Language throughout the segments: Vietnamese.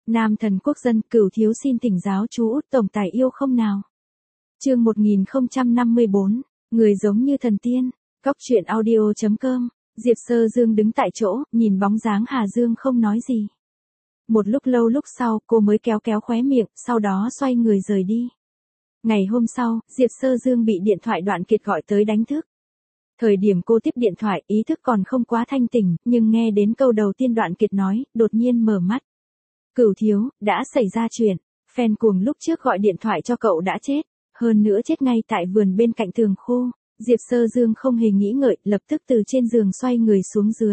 Nam thần quốc dân, Cửu thiếu xin thỉnh giáo chú Út tổng tài yêu không nào. Chương 1054, người giống như thần tiên. Góc truyện audio.com. Diệp Sơ Dương đứng tại chỗ, nhìn bóng dáng Hà Dương không nói gì. Một lúc lâu lúc sau, cô mới kéo kéo khóe miệng, sau đó xoay người rời đi. Ngày hôm sau, Diệp Sơ Dương bị điện thoại Đoạn Kiệt gọi tới đánh thức. Thời điểm cô tiếp điện thoại, ý thức còn không quá thanh tỉnh, nhưng nghe đến câu đầu tiên Đoạn Kiệt nói, đột nhiên mở mắt. Cửu thiếu, đã xảy ra chuyện. Fan cuồng lúc trước gọi điện thoại cho cậu đã chết, hơn nữa chết ngay tại vườn bên cạnh tường khô. Diệp Sơ Dương không hề nghĩ ngợi, lập tức từ trên giường xoay người xuống dưới.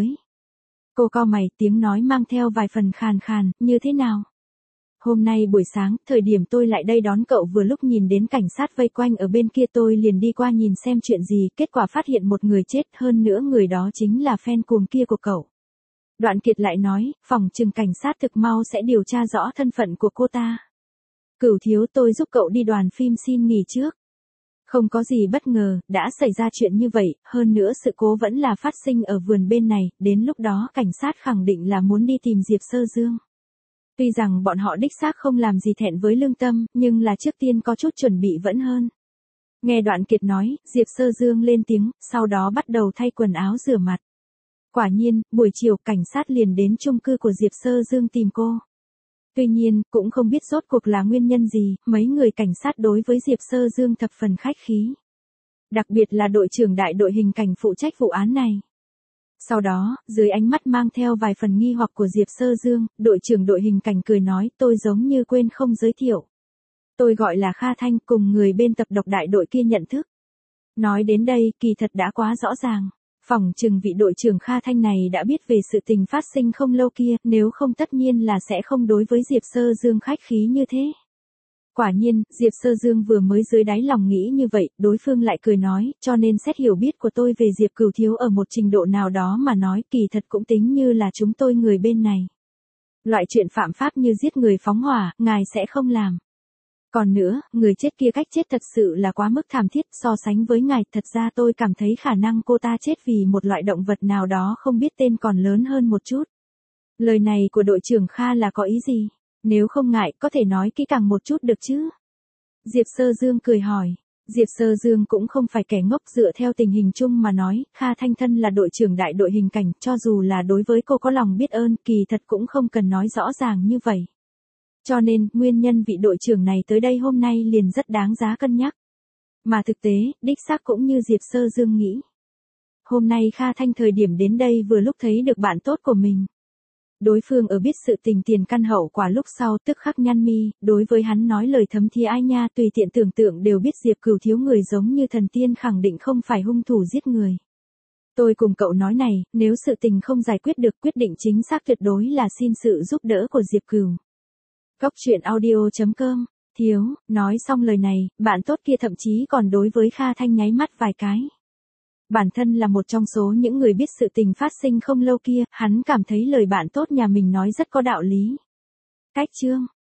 Cô cau mày, tiếng nói mang theo vài phần khàn khàn, như thế nào? Hôm nay buổi sáng, thời điểm tôi lại đây đón cậu vừa lúc nhìn đến cảnh sát vây quanh ở bên kia tôi liền đi qua nhìn xem chuyện gì, kết quả phát hiện một người chết, hơn nữa người đó chính là fan cuồng kia của cậu. Đoạn Kiệt lại nói, phòng trừng cảnh sát thực mau sẽ điều tra rõ thân phận của cô ta. Cửu thiếu, tôi giúp cậu đi đoàn phim xin nghỉ trước. Không có gì bất ngờ, đã xảy ra chuyện như vậy, hơn nữa sự cố vẫn là phát sinh ở vườn bên này, đến lúc đó cảnh sát khẳng định là muốn đi tìm Diệp Sơ Dương. Tuy rằng bọn họ đích xác không làm gì thẹn với lương tâm, nhưng là trước tiên có chút chuẩn bị vẫn hơn. Nghe Đoạn Kiệt nói, Diệp Sơ Dương lên tiếng, sau đó bắt đầu thay quần áo rửa mặt. Quả nhiên, buổi chiều cảnh sát liền đến chung cư của Diệp Sơ Dương tìm cô. Tuy nhiên, cũng không biết rốt cuộc là nguyên nhân gì, mấy người cảnh sát đối với Diệp Sơ Dương thập phần khách khí. Đặc biệt là đội trưởng đại đội hình cảnh phụ trách vụ án này. Sau đó, dưới ánh mắt mang theo vài phần nghi hoặc của Diệp Sơ Dương, đội trưởng đội hình cảnh cười nói, tôi giống như quên không giới thiệu. Tôi gọi là Kha Thanh, cùng người bên tập độc đại đội kia nhận thức. Nói đến đây, kỳ thật đã quá rõ ràng. Phỏng chừng vị đội trưởng Kha Thanh này đã biết về sự tình phát sinh không lâu kia, nếu không tất nhiên là sẽ không đối với Diệp Sơ Dương khách khí như thế. Quả nhiên, Diệp Sơ Dương vừa mới dưới đáy lòng nghĩ như vậy, đối phương lại cười nói, cho nên xét hiểu biết của tôi về Diệp Cửu thiếu ở một trình độ nào đó mà nói, kỳ thật cũng tính như là chúng tôi người bên này. Loại chuyện phạm pháp như giết người phóng hỏa, ngài sẽ không làm. Còn nữa, người chết kia cách chết thật sự là quá mức thảm thiết, so sánh với ngài, thật ra tôi cảm thấy khả năng cô ta chết vì một loại động vật nào đó không biết tên còn lớn hơn một chút. Lời này của đội trưởng Kha là có ý gì? Nếu không ngại, có thể nói kỹ càng một chút được chứ? Diệp Sơ Dương cười hỏi. Diệp Sơ Dương cũng không phải kẻ ngốc, dựa theo tình hình chung mà nói, Kha Thanh thân là đội trưởng đại đội hình cảnh, cho dù là đối với cô có lòng biết ơn, kỳ thật cũng không cần nói rõ ràng như vậy. Cho nên, nguyên nhân vị đội trưởng này tới đây hôm nay liền rất đáng giá cân nhắc. Mà thực tế, đích xác cũng như Diệp Sơ Dương nghĩ. Hôm nay Kha Thanh thời điểm đến đây vừa lúc thấy được bạn tốt của mình. Đối phương ở biết sự tình tiền căn hậu quả lúc sau tức khắc nhăn mi, đối với hắn nói lời thấm thía ai nha, tùy tiện tưởng tượng đều biết Diệp Cửu thiếu người giống như thần tiên khẳng định không phải hung thủ giết người. Tôi cùng cậu nói này, nếu sự tình không giải quyết được, quyết định chính xác tuyệt đối là xin sự giúp đỡ của Diệp Cửu. Góc truyện audio.com. Thiếu, nói xong lời này, bạn tốt kia thậm chí còn đối với Kha Thanh nháy mắt vài cái. Bản thân là một trong số những người biết sự tình phát sinh không lâu kia, hắn cảm thấy lời bạn tốt nhà mình nói rất có đạo lý. Cách chương.